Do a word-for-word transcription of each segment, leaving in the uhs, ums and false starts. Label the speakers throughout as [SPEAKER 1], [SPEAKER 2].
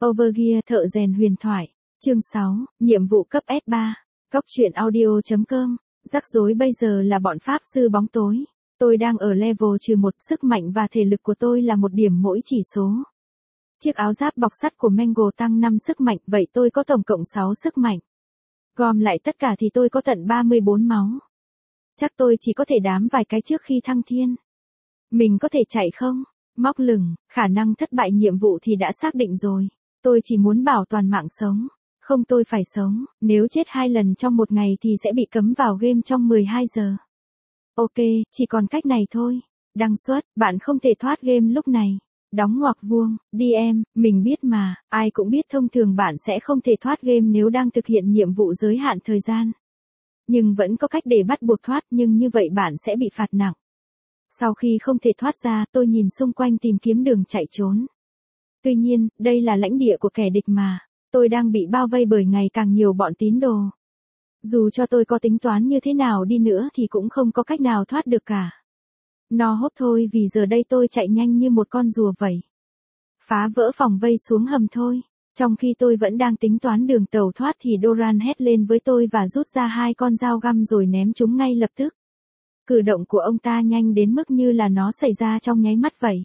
[SPEAKER 1] Overgear thợ rèn huyền thoại. Chương sáu, nhiệm vụ cấp S ba. Cóc truyện audio.com. Rắc rối bây giờ là bọn pháp sư bóng tối. Tôi đang ở level trừ một, sức mạnh và thể lực của tôi là một điểm mỗi chỉ số. Chiếc áo giáp bọc sắt của Mango tăng năm sức mạnh, vậy tôi có tổng cộng sáu sức mạnh. Gom lại tất cả thì tôi có tận ba mươi bốn máu. Chắc tôi chỉ có thể đám vài cái trước khi thăng thiên. Mình có thể chạy không? Móc lửng, khả năng thất bại nhiệm vụ thì đã xác định rồi. Tôi chỉ muốn bảo toàn mạng sống. Không, tôi phải sống, nếu chết hai lần trong một ngày thì sẽ bị cấm vào game trong mười hai giờ. Ok, chỉ còn cách này thôi. Đăng xuất, bạn không thể thoát game lúc này. Đóng ngoặc vuông, đê em, mình biết mà, ai cũng biết thông thường bạn sẽ không thể thoát game nếu đang thực hiện nhiệm vụ giới hạn thời gian. Nhưng vẫn có cách để bắt buộc thoát, nhưng như vậy bạn sẽ bị phạt nặng. Sau khi không thể thoát ra, tôi nhìn xung quanh tìm kiếm đường chạy trốn. Tuy nhiên, đây là lãnh địa của kẻ địch mà. Tôi đang bị bao vây bởi ngày càng nhiều bọn tín đồ. Dù cho tôi có tính toán như thế nào đi nữa thì cũng không có cách nào thoát được cả. No hốt thôi, vì giờ đây tôi chạy nhanh như một con rùa vậy. Phá vỡ phòng vây xuống hầm thôi. Trong khi tôi vẫn đang tính toán đường tàu thoát thì Doran hét lên với tôi và rút ra hai con dao găm rồi ném chúng ngay lập tức. Cử động của ông ta nhanh đến mức như là nó xảy ra trong nháy mắt vậy.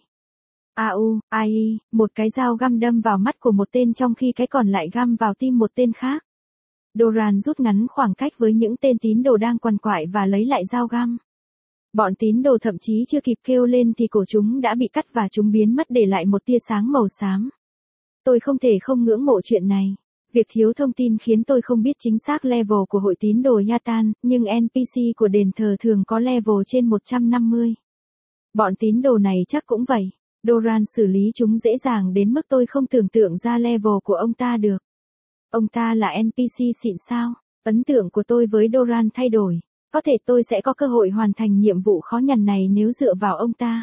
[SPEAKER 1] Au, ai, một cái dao găm đâm vào mắt của một tên trong khi cái còn lại găm vào tim một tên khác. Doran rút ngắn khoảng cách với những tên tín đồ đang quằn quại và lấy lại dao găm. Bọn tín đồ thậm chí chưa kịp kêu lên thì cổ chúng đã bị cắt và chúng biến mất để lại một tia sáng màu xám. Tôi không thể không ngưỡng mộ chuyện này. Việc thiếu thông tin khiến tôi không biết chính xác level của hội tín đồ Yatan, nhưng en pê xê của đền thờ thường có level trên một trăm năm mươi. Bọn tín đồ này chắc cũng vậy. Doran xử lý chúng dễ dàng đến mức tôi không tưởng tượng ra level của ông ta được. Ông ta là en pê xê xịn sao? Ấn tượng của tôi với Doran thay đổi. Có thể tôi sẽ có cơ hội hoàn thành nhiệm vụ khó nhằn này nếu dựa vào ông ta.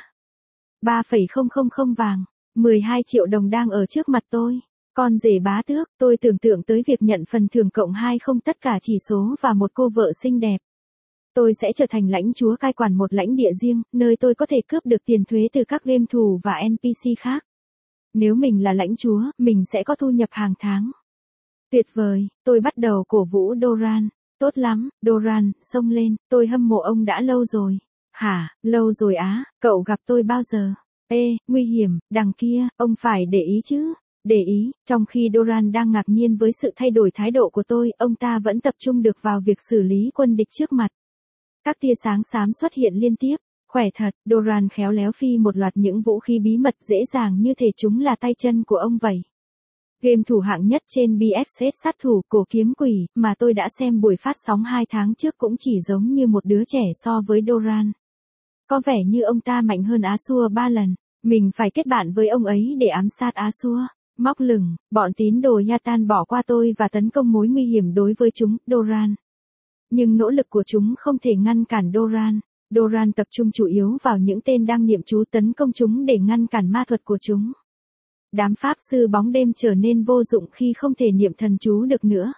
[SPEAKER 1] ba phẩy không không không vàng, mười hai triệu đồng đang ở trước mặt tôi. Con rể bá tước, tôi tưởng tượng tới việc nhận phần thưởng cộng hai không tất cả chỉ số và một cô vợ xinh đẹp. Tôi sẽ trở thành lãnh chúa cai quản một lãnh địa riêng, nơi tôi có thể cướp được tiền thuế từ các game thủ và en pê xê khác. Nếu mình là lãnh chúa, mình sẽ có thu nhập hàng tháng. Tuyệt vời, tôi bắt đầu cổ vũ Doran. Tốt lắm, Doran, xông lên, tôi hâm mộ ông đã lâu rồi. Hả, lâu rồi á, cậu gặp tôi bao giờ? Ê, nguy hiểm, đằng kia, ông phải để ý chứ. Để ý, trong khi Doran đang ngạc nhiên với sự thay đổi thái độ của tôi, ông ta vẫn tập trung được vào việc xử lý quân địch trước mặt. Các tia sáng xám xuất hiện liên tiếp. Khỏe thật, Doran khéo léo phi một loạt những vũ khí bí mật dễ dàng như thể chúng là tay chân của ông vậy. Game thủ hạng nhất trên bê ép ét sát thủ cổ kiếm quỷ mà tôi đã xem buổi phát sóng hai tháng trước cũng chỉ giống như một đứa trẻ so với Doran. Có vẻ như ông ta mạnh hơn Asua ba lần. Mình phải kết bạn với ông ấy để ám sát Asua. Móc lửng, bọn tín đồ Yatan bỏ qua tôi và tấn công mối nguy hiểm đối với chúng, Doran. Nhưng nỗ lực của chúng không thể ngăn cản Doran. Doran tập trung chủ yếu vào những tên đang niệm chú tấn công chúng để ngăn cản ma thuật của chúng. Đám pháp sư bóng đêm trở nên vô dụng khi không thể niệm thần chú được nữa.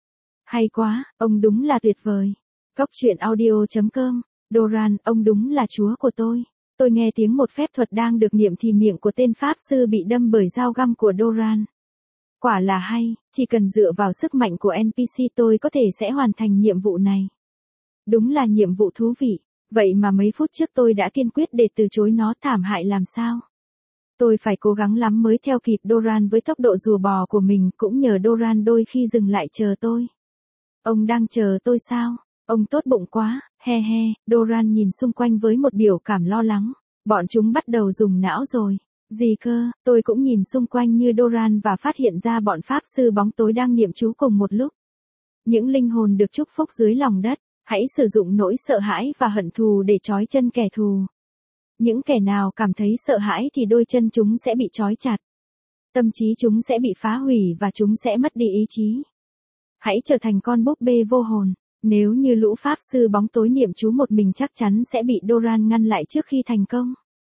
[SPEAKER 1] Hay quá, ông đúng là tuyệt vời. Cóc truyện audio.com. Doran, ông đúng là chúa của tôi. Tôi nghe tiếng một phép thuật đang được niệm thì miệng của tên pháp sư bị đâm bởi dao găm của Doran. Quả là hay, chỉ cần dựa vào sức mạnh của en pê xê tôi có thể sẽ hoàn thành nhiệm vụ này. Đúng là nhiệm vụ thú vị, vậy mà mấy phút trước tôi đã kiên quyết để từ chối nó, thảm hại làm sao. Tôi phải cố gắng lắm mới theo kịp Doran với tốc độ rùa bò của mình, cũng nhờ Doran đôi khi dừng lại chờ tôi. Ông đang chờ tôi sao? Ông tốt bụng quá, he he, Doran nhìn xung quanh với một biểu cảm lo lắng. Bọn chúng bắt đầu dùng não rồi. Gì cơ, tôi cũng nhìn xung quanh như Doran và phát hiện ra bọn pháp sư bóng tối đang niệm chú cùng một lúc. Những linh hồn được chúc phúc dưới lòng đất, hãy sử dụng nỗi sợ hãi và hận thù để trói chân kẻ thù. Những kẻ nào cảm thấy sợ hãi thì đôi chân chúng sẽ bị trói chặt. Tâm trí chúng sẽ bị phá hủy và chúng sẽ mất đi ý chí. Hãy trở thành con búp bê vô hồn. Nếu như lũ pháp sư bóng tối niệm chú một mình chắc chắn sẽ bị Doran ngăn lại trước khi thành công.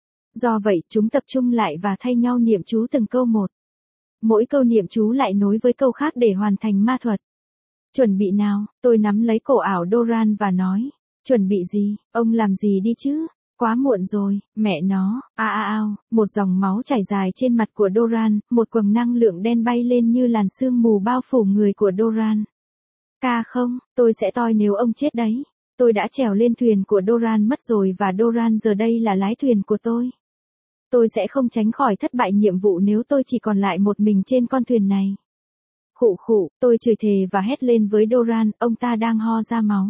[SPEAKER 1] Do vậy, chúng tập trung lại và thay nhau niệm chú từng câu một. Mỗi câu niệm chú lại nối với câu khác để hoàn thành ma thuật. Chuẩn bị nào, tôi nắm lấy cổ ảo Doran và nói. Chuẩn bị gì, ông làm gì đi chứ? Quá muộn rồi, mẹ nó, a a ao, một dòng máu chảy dài trên mặt của Doran, một quầng năng lượng đen bay lên như làn sương mù bao phủ người của Doran. Ca không, tôi sẽ toi nếu ông chết đấy. Tôi đã trèo lên thuyền của Doran mất rồi và Doran giờ đây là lái thuyền của tôi. Tôi sẽ không tránh khỏi thất bại nhiệm vụ nếu tôi chỉ còn lại một mình trên con thuyền này. Khụ khụ, tôi chửi thề và hét lên với Doran, ông ta đang ho ra máu.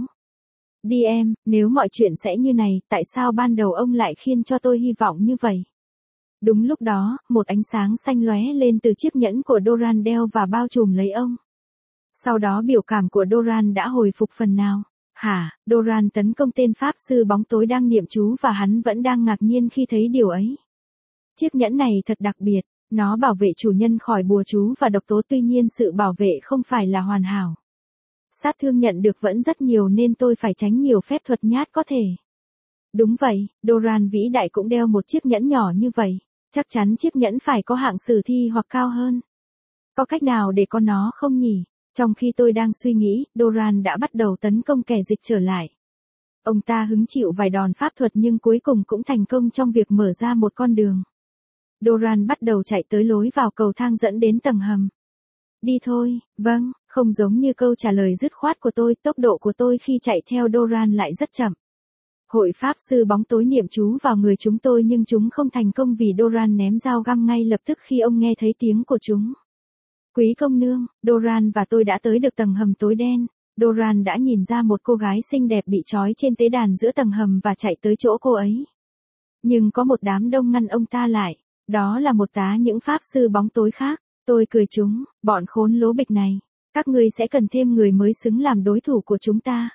[SPEAKER 1] Đi em, nếu mọi chuyện sẽ như này, tại sao ban đầu ông lại khiến cho tôi hy vọng như vậy? Đúng lúc đó, một ánh sáng xanh lóe lên từ chiếc nhẫn của Doran đeo và bao trùm lấy ông. Sau đó biểu cảm của Doran đã hồi phục phần nào. Hả, Doran tấn công tên pháp sư bóng tối đang niệm chú và hắn vẫn đang ngạc nhiên khi thấy điều ấy. Chiếc nhẫn này thật đặc biệt, nó bảo vệ chủ nhân khỏi bùa chú và độc tố, tuy nhiên sự bảo vệ không phải là hoàn hảo. Sát thương nhận được vẫn rất nhiều nên tôi phải tránh nhiều phép thuật nhát có thể. Đúng vậy, Doran vĩ đại cũng đeo một chiếc nhẫn nhỏ như vậy, chắc chắn chiếc nhẫn phải có hạng sử thi hoặc cao hơn. Có cách nào để có nó không nhỉ? Trong khi tôi đang suy nghĩ, Doran đã bắt đầu tấn công kẻ dịch trở lại. Ông ta hứng chịu vài đòn pháp thuật nhưng cuối cùng cũng thành công trong việc mở ra một con đường. Doran bắt đầu chạy tới lối vào cầu thang dẫn đến tầng hầm. Đi thôi, vâng, không giống như câu trả lời dứt khoát của tôi, tốc độ của tôi khi chạy theo Doran lại rất chậm. Hội pháp sư bóng tối niệm chú vào người chúng tôi nhưng chúng không thành công vì Doran ném dao găm ngay lập tức khi ông nghe thấy tiếng của chúng. Quý công nương, Doran và tôi đã tới được tầng hầm tối đen. Doran đã nhìn ra một cô gái xinh đẹp bị trói trên tế đàn giữa tầng hầm và chạy tới chỗ cô ấy. Nhưng có một đám đông ngăn ông ta lại. Đó là một tá những pháp sư bóng tối khác. Tôi cười chúng, bọn khốn lố bịch này. Các ngươi sẽ cần thêm người mới xứng làm đối thủ của chúng ta.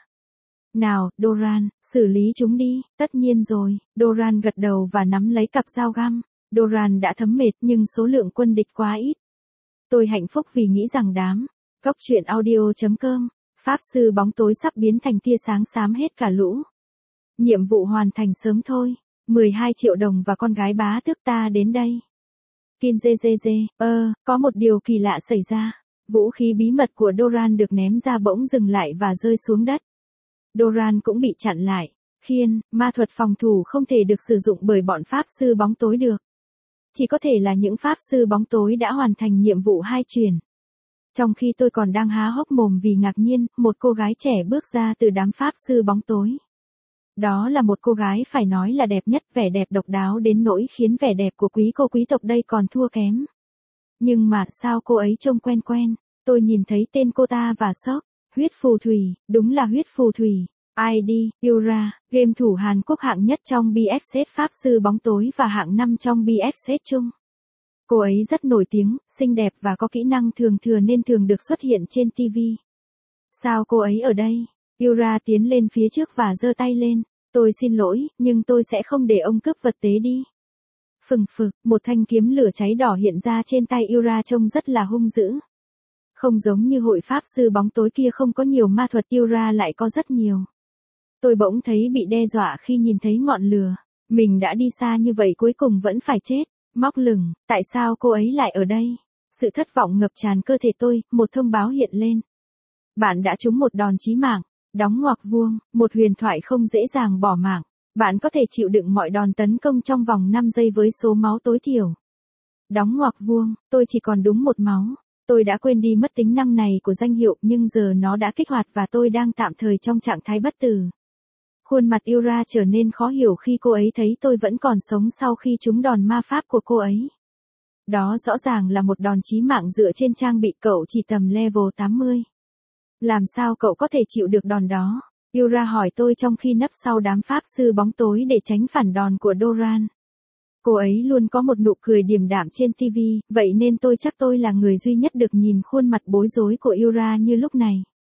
[SPEAKER 1] Nào, Doran, xử lý chúng đi. Tất nhiên rồi, Doran gật đầu và nắm lấy cặp dao găm. Doran đã thấm mệt nhưng số lượng quân địch quá ít. Tôi hạnh phúc vì nghĩ rằng đám Cốc truyện audio chấm com pháp sư bóng tối sắp biến thành tia sáng xám hết cả lũ. Nhiệm vụ hoàn thành sớm thôi. mười hai triệu đồng và con gái bá tước ta đến đây. Kin dê dê dê, ơ, có một điều kỳ lạ xảy ra. Vũ khí bí mật của Doran được ném ra bỗng dừng lại và rơi xuống đất. Doran cũng bị chặn lại. Khiên, ma thuật phòng thủ không thể được sử dụng bởi bọn pháp sư bóng tối được. Chỉ có thể là những pháp sư bóng tối đã hoàn thành nhiệm vụ hai chuyển. Trong khi tôi còn đang há hốc mồm vì ngạc nhiên, một cô gái trẻ bước ra từ đám pháp sư bóng tối. Đó là một cô gái phải nói là đẹp nhất, vẻ đẹp độc đáo đến nỗi khiến vẻ đẹp của quý cô quý tộc đây còn thua kém. Nhưng mà sao cô ấy trông quen quen, tôi nhìn thấy tên cô ta và sốc, huyết phù thủy, đúng là huyết phù thủy. i đê, Yura, game thủ Hàn Quốc hạng nhất trong bê ét ét pháp sư bóng tối và hạng năm trong bê ét ét chung. Cô ấy rất nổi tiếng, xinh đẹp và có kỹ năng thường thừa nên thường được xuất hiện trên ti vi. Sao cô ấy ở đây? Yura tiến lên phía trước và giơ tay lên. Tôi xin lỗi, nhưng tôi sẽ không để ông cướp vật tế đi. Phừng phực, một thanh kiếm lửa cháy đỏ hiện ra trên tay Yura trông rất là hung dữ. Không giống như hội pháp sư bóng tối kia không có nhiều ma thuật, Yura lại có rất nhiều. Tôi bỗng thấy bị đe dọa khi nhìn thấy ngọn lửa. Mình đã đi xa như vậy cuối cùng vẫn phải chết. Móc lửng, tại sao cô ấy lại ở đây? Sự thất vọng ngập tràn cơ thể tôi, một thông báo hiện lên. Bạn đã trúng một đòn chí mạng. Đóng ngoặc vuông, một huyền thoại không dễ dàng bỏ mạng. Bạn có thể chịu đựng mọi đòn tấn công trong vòng năm giây với số máu tối thiểu. Đóng ngoặc vuông, tôi chỉ còn đúng một máu. Tôi đã quên đi mất tính năng này của danh hiệu nhưng giờ nó đã kích hoạt và tôi đang tạm thời trong trạng thái bất tử. Khuôn mặt Yura trở nên khó hiểu khi cô ấy thấy tôi vẫn còn sống sau khi trúng đòn ma pháp của cô ấy. Đó rõ ràng là một đòn chí mạng dựa trên trang bị, cậu chỉ tầm level tám mươi. Làm sao cậu có thể chịu được đòn đó? Yura hỏi tôi trong khi nấp sau đám pháp sư bóng tối để tránh phản đòn của Doran. Cô ấy luôn có một nụ cười điềm đạm trên ti vi, vậy nên tôi chắc tôi là người duy nhất được nhìn khuôn mặt bối rối của Yura như lúc này.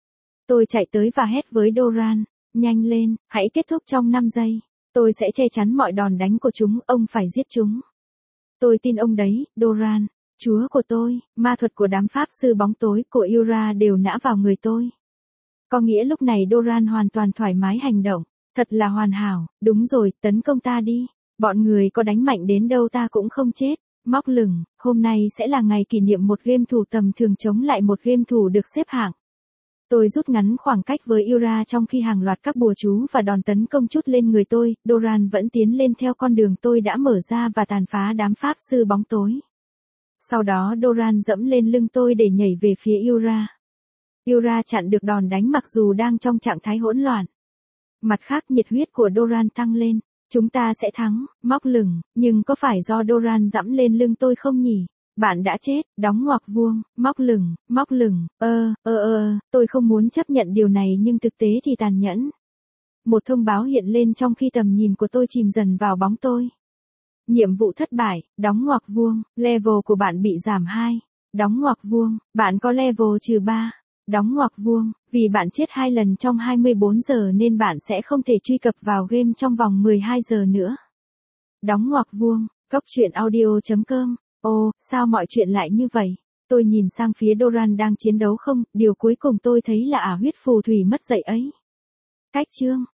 [SPEAKER 1] Tôi chạy tới và hét với Doran, nhanh lên, hãy kết thúc trong năm giây. Tôi sẽ che chắn mọi đòn đánh của chúng, ông phải giết chúng. Tôi tin ông đấy, Doran. Chúa của tôi, ma thuật của đám pháp sư bóng tối của Yura đều nã vào người tôi. Có nghĩa lúc này Doran hoàn toàn thoải mái hành động, thật là hoàn hảo, đúng rồi, tấn công ta đi. Bọn người có đánh mạnh đến đâu ta cũng không chết. Móc lửng, hôm nay sẽ là ngày kỷ niệm một game thủ tầm thường chống lại một game thủ được xếp hạng. Tôi rút ngắn khoảng cách với Yura trong khi hàng loạt các bùa chú và đòn tấn công chút lên người tôi, Doran vẫn tiến lên theo con đường tôi đã mở ra và tàn phá đám pháp sư bóng tối. Sau đó Doran dẫm lên lưng tôi để nhảy về phía Yura. Yura chặn được đòn đánh mặc dù đang trong trạng thái hỗn loạn. Mặt khác nhiệt huyết của Doran tăng lên. Chúng ta sẽ thắng, móc lửng, nhưng có phải do Doran dẫm lên lưng tôi không nhỉ? Bạn đã chết, đóng ngoặc vuông, móc lửng, móc lửng, ơ, ơ ơ, tôi không muốn chấp nhận điều này nhưng thực tế thì tàn nhẫn. Một thông báo hiện lên trong khi tầm nhìn của tôi chìm dần vào bóng tôi. Nhiệm vụ thất bại, đóng ngoặc vuông, level của bạn bị giảm hai, đóng ngoặc vuông, bạn có level trừ ba, đóng ngoặc vuông, vì bạn chết hai lần trong hai mươi bốn giờ nên bạn sẽ không thể truy cập vào game trong vòng mười hai giờ nữa. Đóng ngoặc vuông, cốc truyện audio chấm com. Ồ, sao mọi chuyện lại như vậy? Tôi nhìn sang phía Doran đang chiến đấu không, điều cuối cùng tôi thấy là ả huyết phù thủy mất dậy ấy. Cách chương